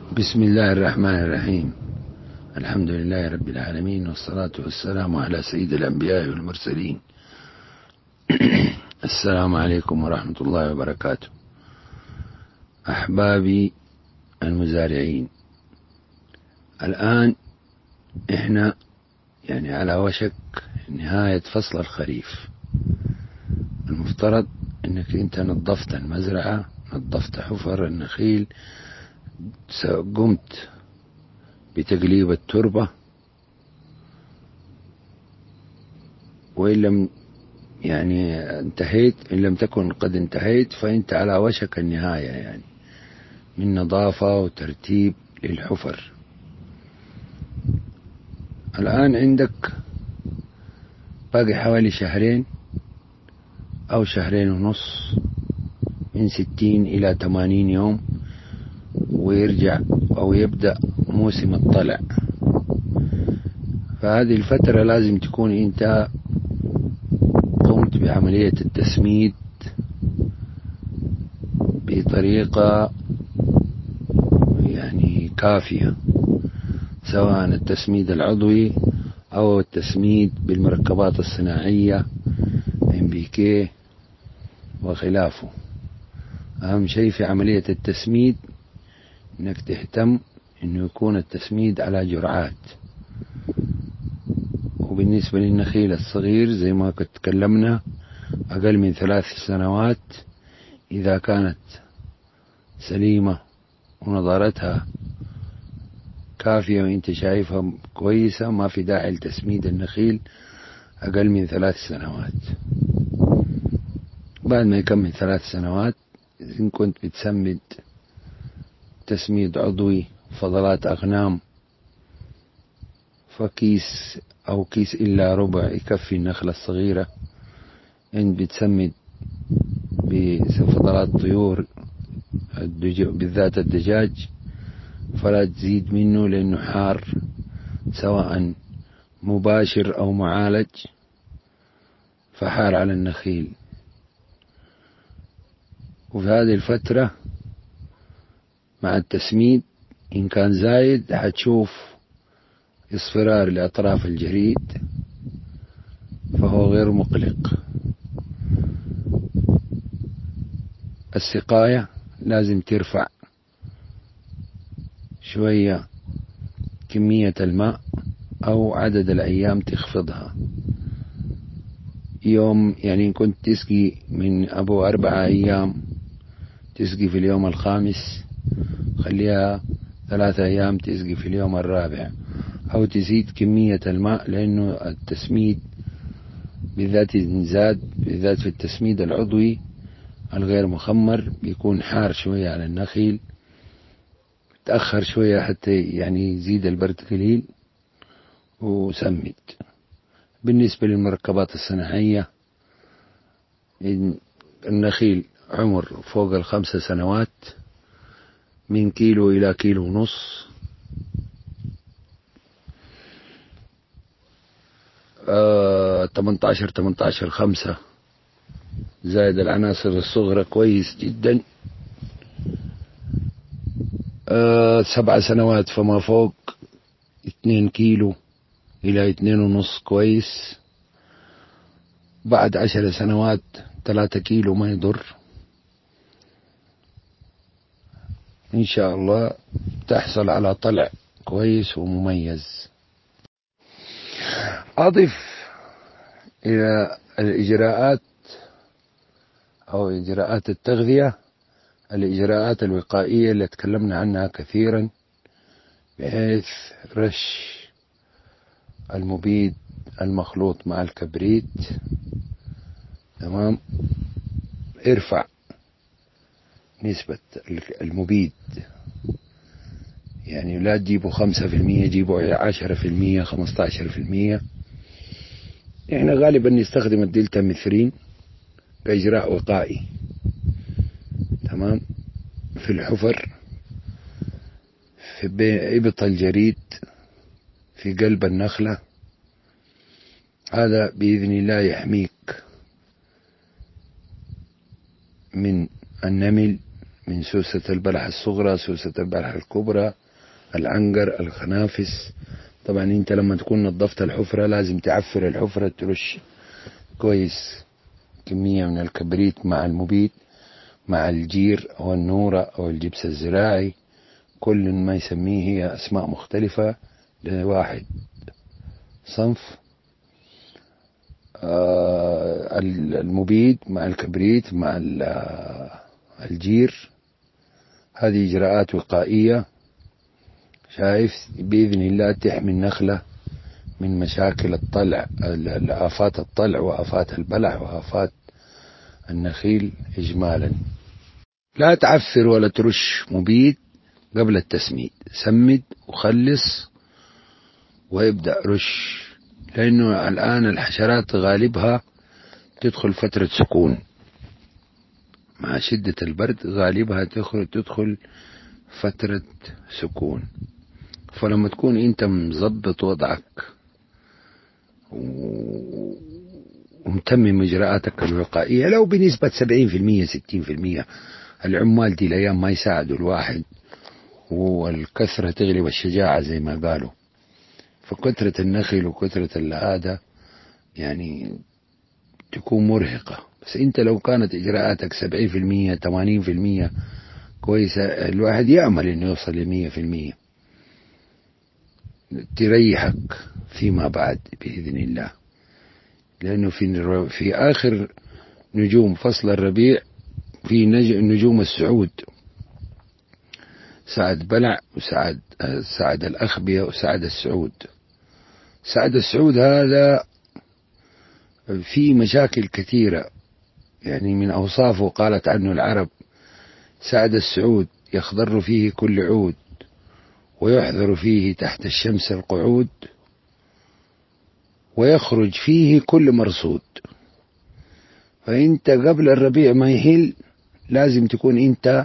بسم الله الرحمن الرحيم. الحمد لله رب العالمين، والصلاة والسلام على سيد الأنبياء والمرسلين. السلام عليكم ورحمة الله وبركاته. أحبابي المزارعين، الآن إحنا على وشك نهاية فصل الخريف. المفترض أنك أنت نظفت المزرعة، نظفت حفر النخيل، قمت بتقليب التربة، وإن لم انتهيت، إن لم تكن قد انتهيت فأنت على وشك النهاية، من نظافة وترتيب للحفر. الآن عندك باقي حوالي شهرين أو شهرين ونص، من 60 إلى 80 يوم، ويرجع أو يبدأ موسم الطلع. فهذه الفترة لازم تكون أنت قمت بعملية التسميد بطريقة كافية، سواء التسميد العضوي أو التسميد بالمركبات الصناعية NPK وخلافه. أهم شيء في عملية التسميد أنك تهتم أنه يكون التسميد على جرعات. وبالنسبة للنخيل الصغير زي ما كنت تكلمنا، أقل من 3 سنوات إذا كانت سليمة ونظارتها كافية وإنت شايفها كويسة، ما في داعي لتسميد النخيل أقل من 3 سنوات. بعد ما يكمل 3 سنوات، إن كنت بتسمد تسميد عضوي فضلات أغنام، فكيس أو كيس إلا ربع يكفي النخلة الصغيرة. إن بتسمد بفضلات طيور بالذات الدجاج، فلا تزيد منه لأنه حار، سواء مباشر أو معالج، فحار على النخيل. وفي هذه الفترة مع التسميد إن كان زايد حتشوف اصفرار لأطراف الجريد، فهو غير مقلق. السقاية لازم ترفع شوية كمية الماء أو عدد الأيام تخفضها. يوم إن كنت تسقي من أبو 4 أيام، تسقي في اليوم الخامس، خليها 3 أيام تسقي في اليوم الرابع، أو تزيد كمية الماء، لأنه التسميد بالذات زاد، بالذات في التسميد العضوي الغير مخمر، بيكون حار شوية على النخيل. تأخر شوية حتى يزيد البرد قليل وسمد. بالنسبة للمركبات الصناعية، النخيل عمر فوق 5 سنوات، من كيلو إلى كيلو ونص، 18-5 زائد العناصر الصغرى كويس جدا. 7 سنوات فما فوق، 2 كيلو إلى 2.5 كويس. بعد 10 سنوات 3 كيلو ما يضر. إن شاء الله تحصل على طلع كويس ومميز. أضف إلى الإجراءات أو إجراءات التغذية الإجراءات الوقائية اللي تكلمنا عنها كثيرا، بحيث رش المبيد المخلوط مع الكبريت. تمام، ارفع نسبة المبيد، لا تجيبوا 5%، جيبوا 10%، 15%. احنا غالبا نستخدم الدلتا ميثرين كإجراء وقائي. تمام، في الحفر، في إبط الجريد، في قلب النخلة. هذا بإذن الله يحميك من النمل، من سوسة البلح الصغرى، سوسة البلح الكبرى، العنقر، الخنافس. طبعا انت لما تكون نظفت الحفرة لازم تعفر الحفرة، ترش كويس كمية من الكبريت مع المبيد مع الجير أو النورة أو الجبس الزراعي، كل ما يسميه هي أسماء مختلفة لواحد صنف. المبيد مع الكبريت مع الجير، هذه إجراءات وقائية شايف بإذن الله تحمي النخلة من مشاكل الطلع، آفات الطلع وآفات البلح وآفات النخيل إجمالا. لا تعفر ولا ترش مبيد قبل التسميد، سمد وخلص ويبدأ رش، لأنه الآن الحشرات غالبها تدخل فترة سكون مع شدة البرد، غالبها تدخل فترة سكون. فلما تكون انت مضبط وضعك ومتمم إجراءاتك الوقائية لو بنسبة 70% 60%، العمال دي الأيام ما يساعدوا الواحد، والكثرة تغلب الشجاعة زي ما قالوا. فكثرة النخل وكثرة الهذا يعني تكون مرهقة. بس انت لو كانت إجراءاتك 70% 80% كويسة، الواحد يعمل انه يوصل ل100%، تريحك فيما بعد بإذن الله. لأنه في آخر نجوم فصل الربيع في نجوم السعود، سعد بلع سعد الأخبية وسعد السعود. سعد السعود هذا في مشاكل كثيرة، يعني من أوصافه قالت عنه العرب: سعد السعود يخضر فيه كل عود، ويحذر فيه تحت الشمس القعود، ويخرج فيه كل مرصود. فأنت قبل الربيع ما يهل لازم تكون أنت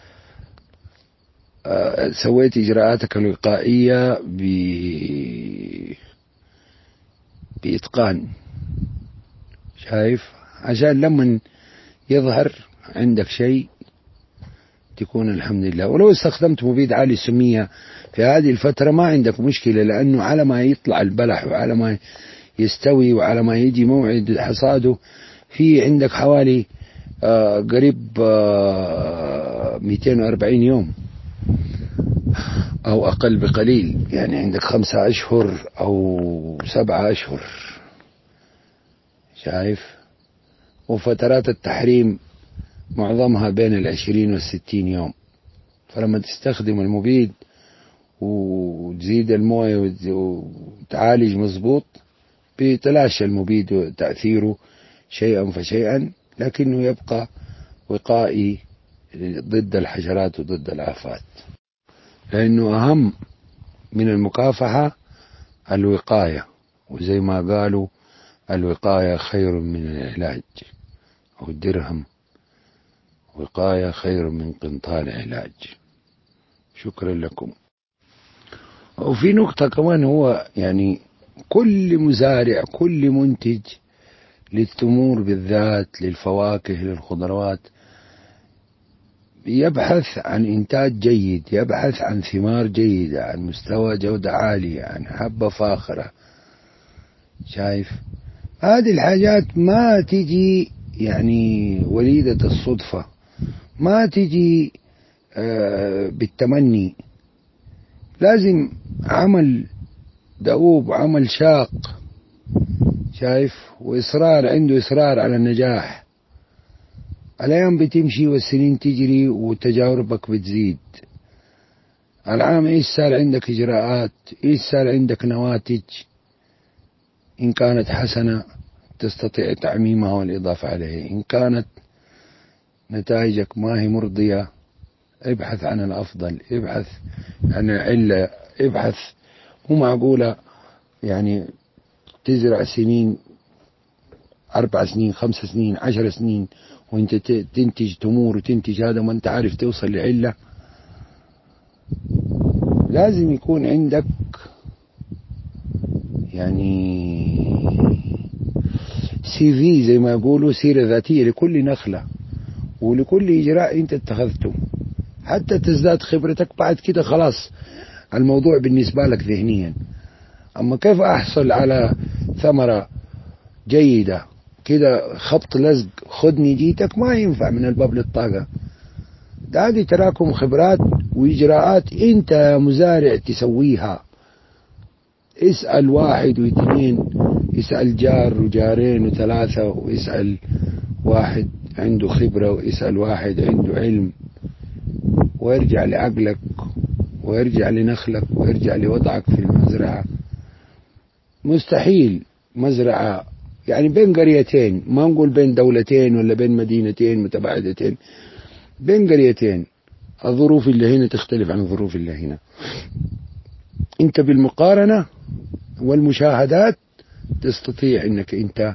سويت إجراءاتك الوقائية بإتقان، شايف، عشان لما يظهر عندك شيء تكون الحمد لله. ولو استخدمت مبيد عالي السمية في هذه الفترة ما عندك مشكلة، لأنه على ما يطلع البلح وعلى ما يستوي وعلى ما يجي موعد حصاده في عندك حوالي قريب 240 يوم أو أقل بقليل، يعني عندك 5 أشهر أو 7 أشهر، شايف. وفترات التحريم معظمها بين 20 و60 يوم. فلما تستخدم المبيد وتزيد المويه وتعالج مظبوط بيتلاشى المبيد تأثيره شيئا فشيئا، لكنه يبقى وقائي ضد الحشرات وضد الآفات. لأنه أهم من المكافحة الوقاية، وزي ما قالوا الوقاية خير من العلاج، أو الدرهم وقاية خير من قنطار علاج. شكرا لكم. وفي نقطة كمان، هو يعني كل مزارع كل منتج للتمور بالذات، للفواكه للخضروات، يبحث عن إنتاج جيد، يبحث عن ثمار جيدة، عن مستوى جودة عالية، عن حبة فاخرة، شايف. هذه الحاجات ما تجي يعني وليدة الصدفة، ما تجي بالتمني، لازم عمل دؤوب وعمل شاق، شايف، وإصرار، عنده إصرار على النجاح. الأيام بتمشي والسنين تجري وتجاربك بتزيد. العام إيش صار عندك إجراءات، إيش صار عندك نواتج، إن كانت حسنة تستطيع تعميمها والإضافة عليه، إن كانت نتائجك ما هي مرضية ابحث عن الأفضل، ابحث عن العلة، ابحث. مو معقولة يعني تزرع سنين 4 سنين 5 سنين 10 سنين وانت تنتج تمور وتنتج هذا ما انت عارف توصل لعلة. لازم يكون عندك يعني CV زي ما يقولوا، سيرة ذاتية لكل نخلة ولكل إجراء انت اتخذته. حتى تزداد خبرتك. بعد كده خلاص الموضوع بالنسبة لك ذهنيا. أما كيف أحصل على ثمرة جيدة كده خبط لزق خدني جيتك؟ ما ينفع من الباب للطاقة. ده هذه تراكم خبرات وإجراءات أنت يا مزارع تسويها. اسأل واحد واثنين، اسأل جار وجارين وثلاثة، واسأل واحد عنده خبرة، واسأل واحد عنده علم، وارجع لعقلك وارجع لنخلك وارجع لوضعك في المزرعة. مستحيل مزرعة يعني بين قريتين، ما نقول بين دولتين ولا بين مدينتين متباعدتين، بين قريتين الظروف اللي هنا تختلف عن الظروف اللي هنا. انت بالمقارنة والمشاهدات تستطيع انك انت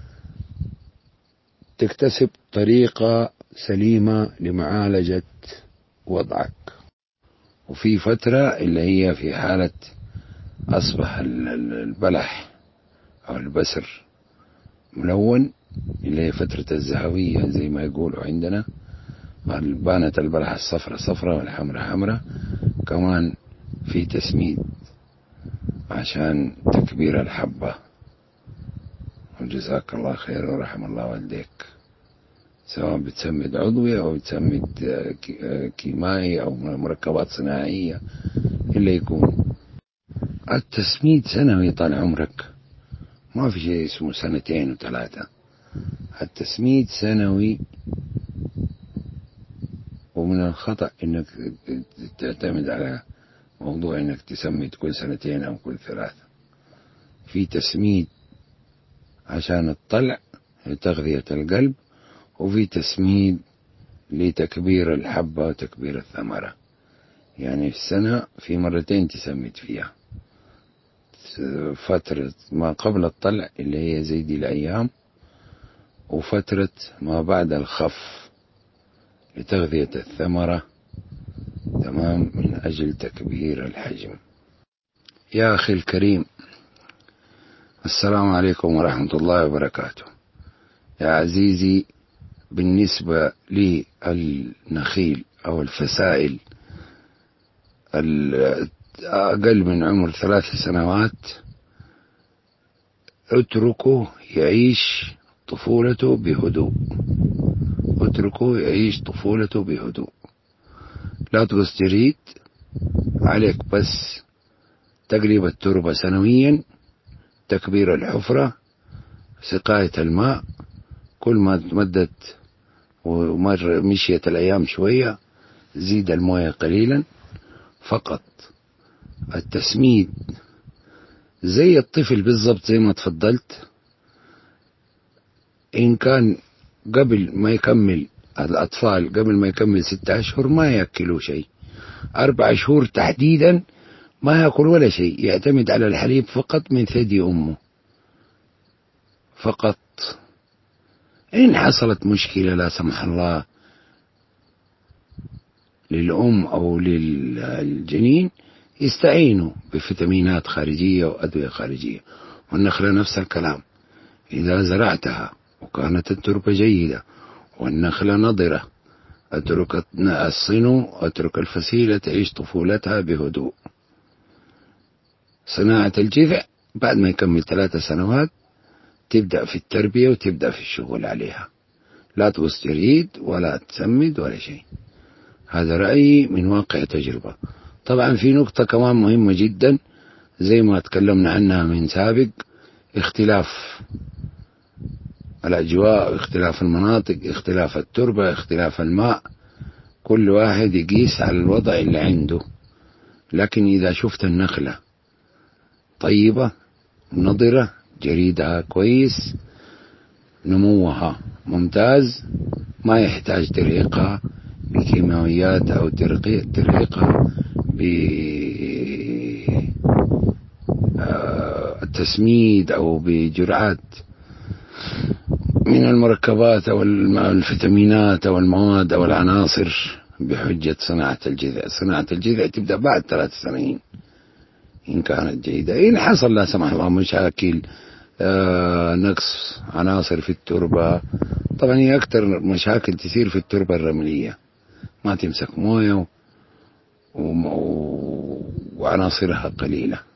تكتسب طريقة سليمة لمعالجة وضعك. وفي فترة اللي هي في حالة أصبح البلح أو البسر ملون، اللي هي فترة الزهوية زي ما يقولوا عندنا، بانت البلح الصفرة صفرة والحمرة حمرة. كمان في تسميد عشان تكبير الحبة. وجزاك الله خير ورحم الله والديك، سواء بتسمد عضوي أو بتسمد كيمائي أو مركبات صناعية اللي يكون. التسميد سنوي طال عمرك، ما في شيء اسمه سنتين وثلاثة. التسميد سنوي. ومن الخطأ انك تعتمد على موضوع انك تسمد كل سنتين او كل ثلاثة. في تسميد عشان الطلع لتغذية القلب، وفي تسميد لتكبير الحبة وتكبير الثمرة. يعني في السنة في مرتين تسمد فيها، فترة ما قبل الطلع اللي هي زي دي الأيام، وفترة ما بعد الخف لتغذية الثمرة، تمام، من أجل تكبير الحجم. يا أخي الكريم، السلام عليكم ورحمة الله وبركاته. يا عزيزي، بالنسبة للنخيل أو الفسائل أقل من عمر 3 سنوات اتركه يعيش طفولته بهدوء. اتركه يعيش طفولته بهدوء. لا تقص جريد عليك، بس تقليب التربة سنويا، تكبير الحفرة، سقاية الماء. كل ما تمدت مشيت الأيام شوية زيد الموية قليلا فقط. التسميد زي الطفل بالضبط، زي ما تفضلت. إن كان قبل ما يكمل الأطفال قبل ما يكمل 6 أشهر ما يأكلوا شيء، 4 شهور تحديدا ما يأكل ولا شيء، يعتمد على الحليب فقط من ثدي أمه فقط. إن حصلت مشكلة لا سمح الله للأم أو للجنين يستعينوا بفيتامينات خارجية وأدوية خارجية. والنخلة نفس الكلام، إذا زرعتها وكانت التربة جيدة والنخلة نضرة، اترك الصنو، اترك الفسيلة تعيش طفولتها بهدوء. صناعة الجذع بعد ما يكمل 3 سنوات تبدأ في التربية وتبدأ في الشغل عليها. لا تبص جريد ولا تسمد ولا شيء. هذا رأيي من واقع تجربة. طبعا في نقطة كمان مهمة جدا زي ما تكلمنا عنها من سابق، اختلاف الأجواء، اختلاف المناطق، اختلاف التربة، اختلاف الماء. كل واحد يقيس على الوضع اللي عنده. لكن إذا شفت النخلة طيبة نضرة، جريدها كويس، نموها ممتاز، ما يحتاج ترهيقها بكيماويات أو ترهيقها بالتسميد أو بجرعات من المركبات أو الفيتامينات أو المواد أو العناصر بحجة صناعة الجذع. صناعة الجذع تبدأ بعد 3 سنين إن كانت جيدة. إن حصل لا سمح الله مشاكل، نقص عناصر في التربة، طبعا هي أكثر مشاكل تصير في التربة الرملية، ما تمسك موية وعناصرها قليلة.